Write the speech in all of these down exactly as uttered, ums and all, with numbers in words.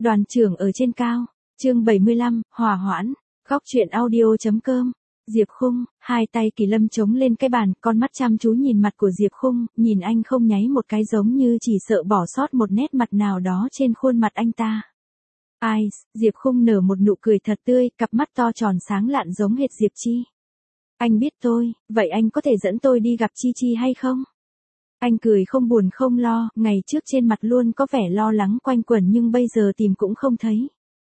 Đoàn trưởng ở trên cao. Chương bảy mươi lăm, hòa hoãn. Góc truyện audio.com. Diệp Khung, hai tay Kỳ Lâm chống lên cái bàn, con mắt chăm chú nhìn mặt của Diệp Khung, nhìn anh không nháy một cái giống như chỉ sợ bỏ sót một nét mặt nào đó trên khuôn mặt anh ta. Ai, Diệp Khung nở một nụ cười thật tươi, cặp mắt to tròn sáng lạn giống hệt Diệp Chi. Anh biết tôi, vậy anh có thể dẫn tôi đi gặp Chi Chi hay không? Anh cười không buồn không lo, ngày trước trên mặt luôn có vẻ lo lắng quanh quẩn nhưng bây giờ tìm cũng không thấy.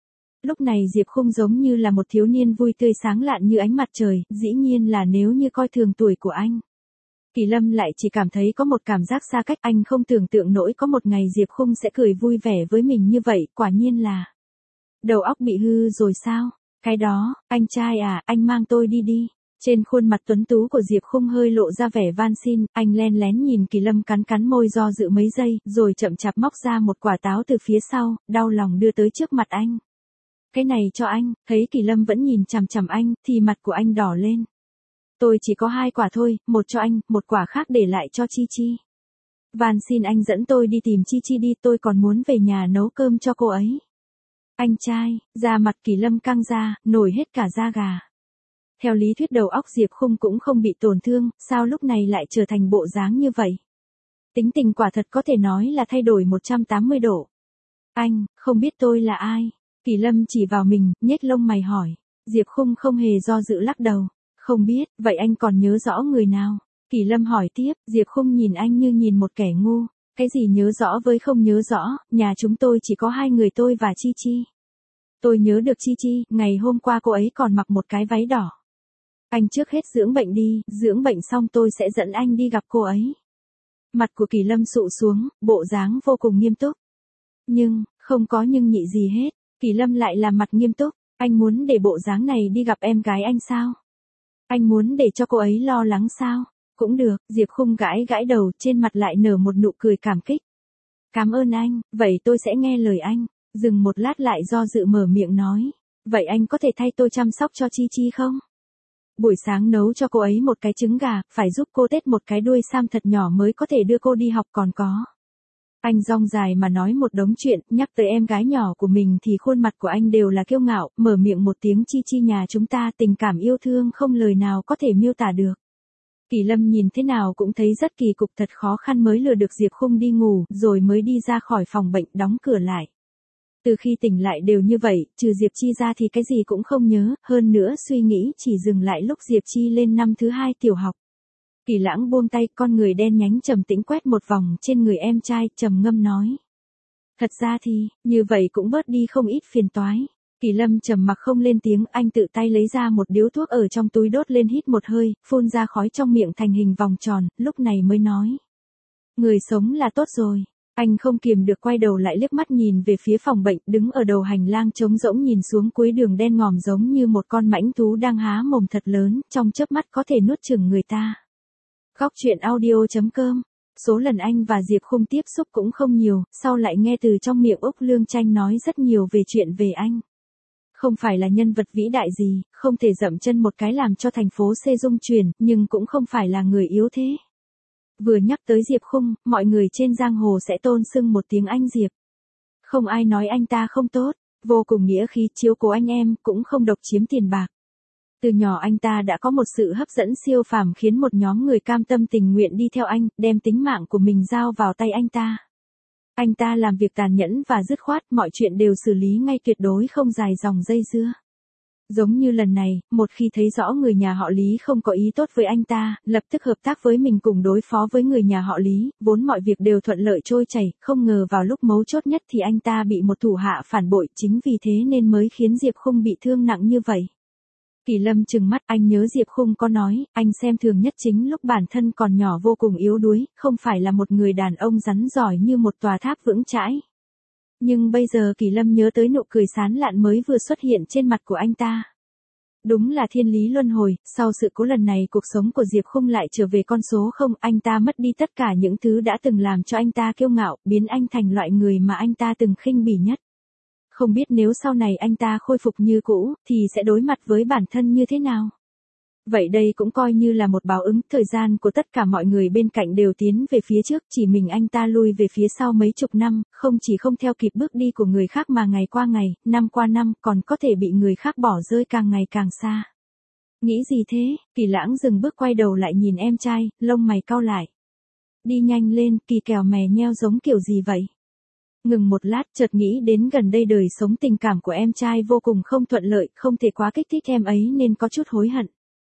Lúc này Diệp Khung giống như là một thiếu niên vui tươi sáng lạn như ánh mặt trời, dĩ nhiên là nếu như coi thường tuổi của anh. Kỳ Lâm lại chỉ cảm thấy có một cảm giác xa cách, anh không tưởng tượng nổi có một ngày Diệp Khung sẽ cười vui vẻ với mình như vậy, quả nhiên là đầu óc bị hư rồi sao? Cái đó, anh trai à, anh mang tôi đi đi. Trên khuôn mặt tuấn tú của Diệp Khung hơi lộ ra vẻ van xin, anh len lén nhìn Kỳ Lâm cắn cắn môi do dự mấy giây, rồi chậm chạp móc ra một quả táo từ phía sau, đau lòng đưa tới trước mặt anh. Cái này cho anh, thấy Kỳ Lâm vẫn nhìn chằm chằm anh, thì mặt của anh đỏ lên. Tôi chỉ có hai quả thôi, một cho anh, một quả khác để lại cho Chi Chi. Van xin anh dẫn tôi đi tìm Chi Chi đi, tôi còn muốn về nhà nấu cơm cho cô ấy. Anh trai, da mặt Kỳ Lâm căng ra, nổi hết cả da gà. Theo lý thuyết đầu óc Diệp Khung cũng không bị tổn thương, sao lúc này lại trở thành bộ dáng như vậy? Tính tình quả thật có thể nói là thay đổi một trăm tám mươi độ. Anh, không biết tôi là ai? Kỳ Lâm chỉ vào mình, nhếch lông mày hỏi. Diệp Khung không hề do dự lắc đầu. Không biết, vậy anh còn nhớ rõ người nào? Kỳ Lâm hỏi tiếp, Diệp Khung nhìn anh như nhìn một kẻ ngu. Cái gì nhớ rõ với không nhớ rõ, nhà chúng tôi chỉ có hai người tôi và Chi Chi. Tôi nhớ được Chi Chi, ngày hôm qua cô ấy còn mặc một cái váy đỏ. Anh trước hết dưỡng bệnh đi, dưỡng bệnh xong tôi sẽ dẫn anh đi gặp cô ấy. Mặt của Kỳ Lâm sụ xuống, bộ dáng vô cùng nghiêm túc. Nhưng, không có nhưng nhị gì hết, Kỳ Lâm lại làm mặt nghiêm túc, anh muốn để bộ dáng này đi gặp em gái anh sao? Anh muốn để cho cô ấy lo lắng sao? Cũng được, Diệp Khung gãi gãi đầu, trên mặt lại nở một nụ cười cảm kích. Cảm ơn anh, vậy tôi sẽ nghe lời anh. Dừng một lát lại do dự mở miệng nói. Vậy anh có thể thay tôi chăm sóc cho Chi Chi không? Buổi sáng nấu cho cô ấy một cái trứng gà, phải giúp cô tết một cái đuôi sam thật nhỏ mới có thể đưa cô đi học còn có. Anh dong dài mà nói một đống chuyện, nhắc tới em gái nhỏ của mình thì khuôn mặt của anh đều là kiêu ngạo, mở miệng một tiếng Chi Chi nhà chúng ta tình cảm yêu thương không lời nào có thể miêu tả được. Kỳ Lâm nhìn thế nào cũng thấy rất kỳ cục, thật khó khăn mới lừa được Diệp Khung đi ngủ, rồi mới đi ra khỏi phòng bệnh đóng cửa lại. Từ khi tỉnh lại đều như vậy, trừ Diệp Chi ra thì cái gì cũng không nhớ, hơn nữa suy nghĩ chỉ dừng lại lúc Diệp Chi lên năm thứ hai tiểu học. Kỳ Lãng buông tay, con người đen nhánh trầm tĩnh quét một vòng trên người em trai, trầm ngâm nói. Thật ra thì, như vậy cũng bớt đi không ít phiền toái. Kỳ Lâm trầm mặc không lên tiếng, anh tự tay lấy ra một điếu thuốc ở trong túi đốt lên hít một hơi, phun ra khói trong miệng thành hình vòng tròn, lúc này mới nói. Người sống là tốt rồi. Anh không kiềm được quay đầu lại liếc mắt nhìn về phía phòng bệnh, đứng ở đầu hành lang trống rỗng nhìn xuống cuối đường đen ngòm giống như một con mãnh thú đang há mồm thật lớn, trong chớp mắt có thể nuốt chửng người ta. Góc truyện audio.com. Số lần anh và Diệp Khung tiếp xúc cũng không nhiều, sau lại nghe từ trong miệng Úc Lương Tranh nói rất nhiều về chuyện về anh. Không phải là nhân vật vĩ đại gì, không thể dậm chân một cái làm cho thành phố C rung chuyển, nhưng cũng không phải là người yếu thế. Vừa nhắc tới Diệp Khung, mọi người trên giang hồ sẽ tôn xưng một tiếng anh Diệp. Không ai nói anh ta không tốt, vô cùng nghĩa khí chiếu cố anh em, cũng không độc chiếm tiền bạc. Từ nhỏ anh ta đã có một sự hấp dẫn siêu phàm khiến một nhóm người cam tâm tình nguyện đi theo anh, đem tính mạng của mình giao vào tay anh ta. Anh ta làm việc tàn nhẫn và dứt khoát, mọi chuyện đều xử lý ngay, tuyệt đối không dài dòng dây dưa. Giống như lần này, một khi thấy rõ người nhà họ Lý không có ý tốt với anh ta, lập tức hợp tác với mình cùng đối phó với người nhà họ Lý, vốn mọi việc đều thuận lợi trôi chảy, không ngờ vào lúc mấu chốt nhất thì anh ta bị một thủ hạ phản bội, chính vì thế nên mới khiến Diệp Khung bị thương nặng như vậy. Kỳ Lâm trừng mắt, anh nhớ Diệp Khung có nói, anh xem thường nhất chính lúc bản thân còn nhỏ vô cùng yếu đuối, không phải là một người đàn ông rắn giỏi như một tòa tháp vững chãi. Nhưng bây giờ Kỳ Lâm nhớ tới nụ cười sán lạn mới vừa xuất hiện trên mặt của anh ta. Đúng là thiên lý luân hồi, sau sự cố lần này cuộc sống của Diệp Khung lại trở về con số không, anh ta mất đi tất cả những thứ đã từng làm cho anh ta kiêu ngạo, biến anh thành loại người mà anh ta từng khinh bỉ nhất. Không biết nếu sau này anh ta khôi phục như cũ, thì sẽ đối mặt với bản thân như thế nào? Vậy đây cũng coi như là một báo ứng, thời gian của tất cả mọi người bên cạnh đều tiến về phía trước, chỉ mình anh ta lui về phía sau mấy chục năm, không chỉ không theo kịp bước đi của người khác mà ngày qua ngày, năm qua năm, còn có thể bị người khác bỏ rơi càng ngày càng xa. Nghĩ gì thế? Kỳ Lãng dừng bước quay đầu lại nhìn em trai, lông mày cau lại. Đi nhanh lên, Kỳ kèo mè nheo giống kiểu gì vậy? Ngừng một lát, chợt nghĩ đến gần đây đời sống tình cảm của em trai vô cùng không thuận lợi, không thể quá kích thích em ấy nên có chút hối hận.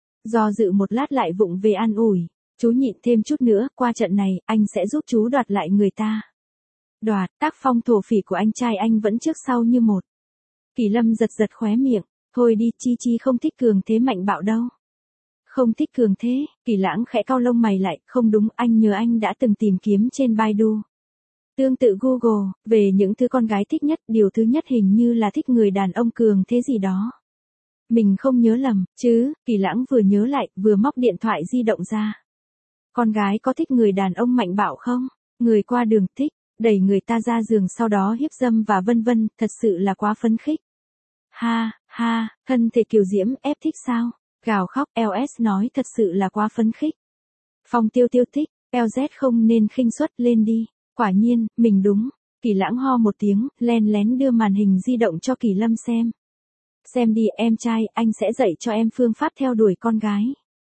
Do dự một lát lại vụng về an ủi, chú nhịn thêm chút nữa, qua trận này, anh sẽ giúp chú đoạt lại người ta. Đoạt, tác phong thổ phỉ của anh trai anh vẫn trước sau như một. Kỳ Lâm giật giật khóe miệng, thôi đi, Chi Chi không thích cường thế mạnh bạo đâu. Không thích cường thế, Kỳ Lãng khẽ cau lông mày lại, không đúng, anh nhớ anh đã từng tìm kiếm trên Baidu. Tương tự Google, về những thứ con gái thích nhất, điều thứ nhất hình như là thích người đàn ông cường thế gì đó. Mình không nhớ lầm, chứ, Kỳ Lãng vừa nhớ lại, vừa móc điện thoại di động ra. Con gái có thích người đàn ông mạnh bạo không? Người qua đường thích, đẩy người ta ra giường sau đó hiếp dâm và vân vân, thật sự là quá phấn khích. Ha, ha, thân thể kiều diễm, ép thích sao? Gào khóc, lờ ét nói thật sự là quá phấn khích. Phong Tiêu Tiêu thích, lờ dét không nên khinh suất, lên đi. Quả nhiên, mình đúng. Kỳ Lãng ho một tiếng, len lén đưa màn hình di động cho Kỳ Lâm xem. Xem đi em trai, anh sẽ dạy cho em phương pháp theo đuổi con gái.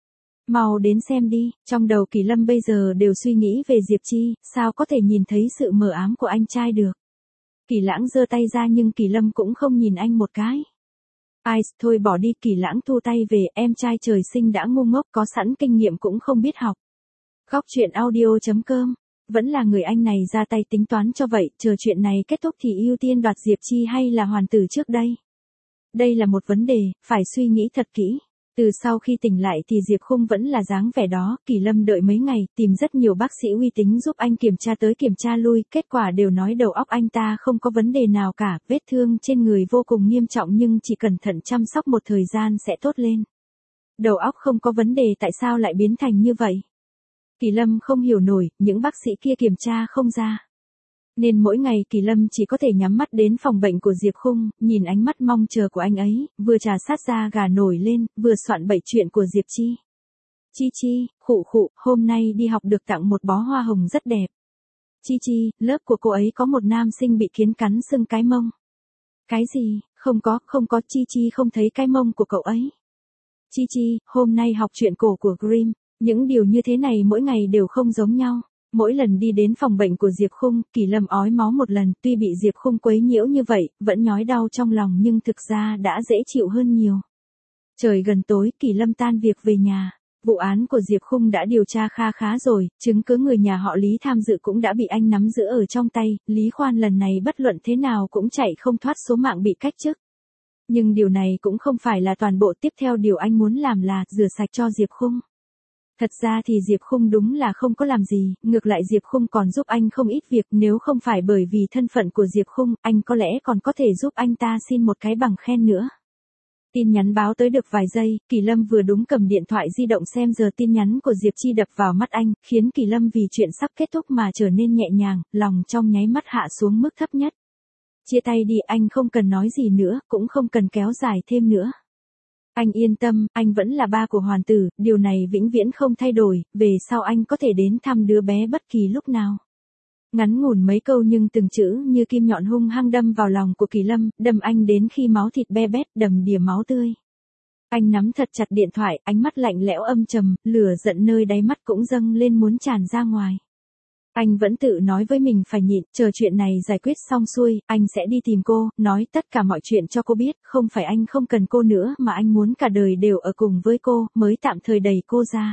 Mau đến xem đi, trong đầu Kỳ Lâm bây giờ đều suy nghĩ về Diệp Chi, sao có thể nhìn thấy sự mờ ám của anh trai được. Kỳ Lãng giơ tay ra nhưng Kỳ Lâm cũng không nhìn anh một cái. Ai, thôi bỏ đi, Kỳ Lãng thu tay về, em trai trời sinh đã ngu ngốc, có sẵn kinh nghiệm cũng không biết học. Góc truyện audio chấm com, vẫn là người anh này ra tay tính toán cho vậy, chờ chuyện này kết thúc thì ưu tiên đoạt Diệp Chi hay là hoàn tử trước đây. Đây là một vấn đề, phải suy nghĩ thật kỹ. Từ sau khi tỉnh lại thì Diệp Khung vẫn là dáng vẻ đó, Kỳ Lâm đợi mấy ngày, tìm rất nhiều bác sĩ uy tín giúp anh kiểm tra tới kiểm tra lui, kết quả đều nói đầu óc anh ta không có vấn đề nào cả, vết thương trên người vô cùng nghiêm trọng nhưng chỉ cẩn thận chăm sóc một thời gian sẽ tốt lên. Đầu óc không có vấn đề tại sao lại biến thành như vậy? Kỳ Lâm không hiểu nổi, những bác sĩ kia kiểm tra không ra. Nên mỗi ngày Kỳ Lâm chỉ có thể nhắm mắt đến phòng bệnh của Diệp Khung, nhìn ánh mắt mong chờ của anh ấy, vừa trà sát da gà nổi lên, vừa soạn bậy chuyện của Diệp Chi. Chi Chi, khụ khụ, hôm nay đi học được tặng một bó hoa hồng rất đẹp. Chi Chi, lớp của cô ấy có một nam sinh bị kiến cắn sưng cái mông. Cái gì, không có, không có, Chi Chi không thấy cái mông của cậu ấy. Chi Chi, hôm nay học chuyện cổ của Grimm, những điều như thế này mỗi ngày đều không giống nhau. Mỗi lần đi đến phòng bệnh của Diệp Khung, Kỳ Lâm ói máu một lần, tuy bị Diệp Khung quấy nhiễu như vậy, vẫn nhói đau trong lòng nhưng thực ra đã dễ chịu hơn nhiều. Trời gần tối, Kỳ Lâm tan việc về nhà. Vụ án của Diệp Khung đã điều tra kha khá rồi, chứng cứ người nhà họ Lý tham dự cũng đã bị anh nắm giữ ở trong tay, Lý Khoan lần này bất luận thế nào cũng chạy không thoát số mạng bị cách chức. Nhưng điều này cũng không phải là toàn bộ, tiếp theo điều anh muốn làm là rửa sạch cho Diệp Khung. Thật ra thì Diệp Khung đúng là không có làm gì, ngược lại Diệp Khung còn giúp anh không ít việc, nếu không phải bởi vì thân phận của Diệp Khung, anh có lẽ còn có thể giúp anh ta xin một cái bằng khen nữa. Tin nhắn báo tới được vài giây, Kỳ Lâm vừa đúng cầm điện thoại di động xem giờ tin nhắn của Diệp Chi đập vào mắt anh, khiến Kỳ Lâm vì chuyện sắp kết thúc mà trở nên nhẹ nhàng, lòng trong nháy mắt hạ xuống mức thấp nhất. Chia tay đi, anh không cần nói gì nữa, cũng không cần kéo dài thêm nữa. Anh yên tâm, anh vẫn là ba của Hoàn Tử, điều này vĩnh viễn không thay đổi, về sau anh có thể đến thăm đứa bé bất kỳ lúc nào. Ngắn ngủn mấy câu nhưng từng chữ như kim nhọn hung hăng đâm vào lòng của Kỳ Lâm, đâm anh đến khi máu thịt be bét, đầm đìa máu tươi. Anh nắm thật chặt điện thoại, ánh mắt lạnh lẽo âm trầm, lửa giận nơi đáy mắt cũng dâng lên muốn tràn ra ngoài. Anh vẫn tự nói với mình phải nhịn, chờ chuyện này giải quyết xong xuôi, anh sẽ đi tìm cô, nói tất cả mọi chuyện cho cô biết, không phải anh không cần cô nữa mà anh muốn cả đời đều ở cùng với cô, mới tạm thời đẩy cô ra.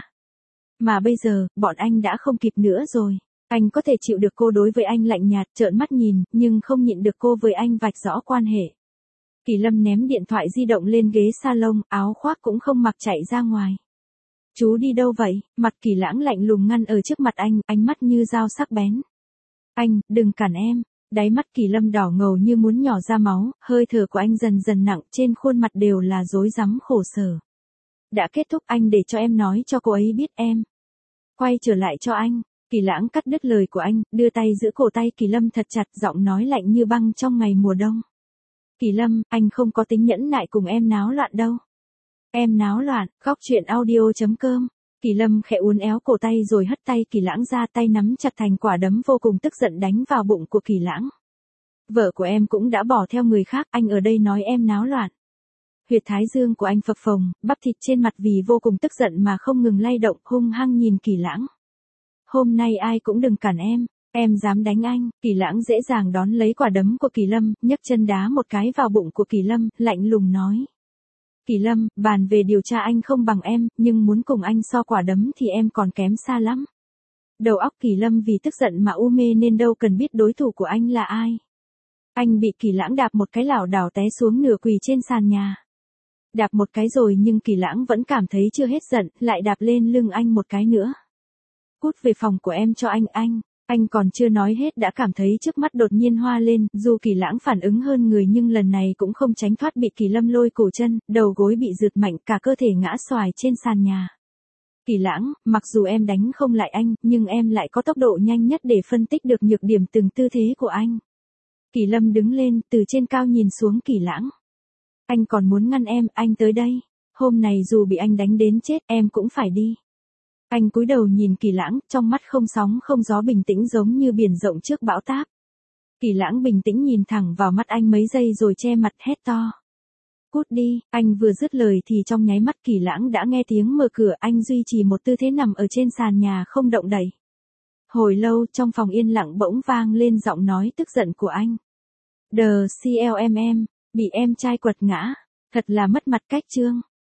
Mà bây giờ, bọn anh đã không kịp nữa rồi. Anh có thể chịu được cô đối với anh lạnh nhạt, trợn mắt nhìn, nhưng không nhịn được cô với anh vạch rõ quan hệ. Kỳ Lâm ném điện thoại di động lên ghế salon, áo khoác cũng không mặc chạy ra ngoài. Chú đi đâu vậy? Mặt Kỳ Lãng lạnh lùng ngăn ở trước mặt anh, ánh mắt như dao sắc bén. Anh, đừng cản em. Đáy mắt Kỳ Lâm đỏ ngầu như muốn nhỏ ra máu, hơi thở của anh dần dần nặng, trên khuôn mặt đều là rối rắm khổ sở. Đã kết thúc, anh để cho em nói cho cô ấy biết em. Quay trở lại cho anh. Kỳ Lãng cắt đứt lời của anh, đưa tay giữ cổ tay Kỳ Lâm thật chặt, giọng nói lạnh như băng trong ngày mùa đông. Kỳ Lâm, anh không có tính nhẫn nại cùng em náo loạn đâu. Em náo loạn, khóc chuyện audio.com. Kỳ Lâm khẽ uốn éo cổ tay rồi hất tay Kỳ Lãng ra, tay nắm chặt thành quả đấm vô cùng tức giận đánh vào bụng của Kỳ Lãng. Vợ của em cũng đã bỏ theo người khác, anh ở đây nói em náo loạn. Huyệt thái dương của anh phập phồng, bắp thịt trên mặt vì vô cùng tức giận mà không ngừng lay động, hung hăng nhìn Kỳ Lãng. Hôm nay ai cũng đừng cản em, em dám đánh anh. Kỳ Lãng dễ dàng đón lấy quả đấm của Kỳ Lâm, nhấc chân đá một cái vào bụng của Kỳ Lâm, lạnh lùng nói. Kỳ Lâm, bàn về điều tra anh không bằng em, nhưng muốn cùng anh so quả đấm thì em còn kém xa lắm. Đầu óc Kỳ Lâm vì tức giận mà u mê nên đâu cần biết đối thủ của anh là ai. Anh bị Kỳ Lãng đạp một cái lảo đảo té xuống nửa quỳ trên sàn nhà. Đạp một cái rồi nhưng Kỳ Lãng vẫn cảm thấy chưa hết giận, lại đạp lên lưng anh một cái nữa. Cút về phòng của em cho anh, anh. Anh còn chưa nói hết đã cảm thấy trước mắt đột nhiên hoa lên, dù Kỳ Lãng phản ứng hơn người nhưng lần này cũng không tránh thoát bị Kỳ Lâm lôi cổ chân, đầu gối bị rượt mạnh, cả cơ thể ngã xoài trên sàn nhà. Kỳ Lãng, mặc dù em đánh không lại anh, nhưng em lại có tốc độ nhanh nhất để phân tích được nhược điểm từng tư thế của anh. Kỳ Lâm đứng lên, từ trên cao nhìn xuống Kỳ Lãng. Anh còn muốn ngăn em, anh tới đây. Hôm này dù bị anh đánh đến chết, em cũng phải đi. Anh cúi đầu nhìn Kỳ Lãng, trong mắt không sóng không gió, bình tĩnh giống như biển rộng trước bão táp. Kỳ Lãng bình tĩnh nhìn thẳng vào mắt anh mấy giây rồi che mặt hét to. Cút đi, anh vừa dứt lời thì trong nháy mắt Kỳ Lãng đã nghe tiếng mở cửa, anh duy trì một tư thế nằm ở trên sàn nhà không động đậy. Hồi lâu trong phòng yên lặng bỗng vang lên giọng nói tức giận của anh. Đờ xê lờ em em, bị em trai quật ngã, thật là mất mặt cách chương.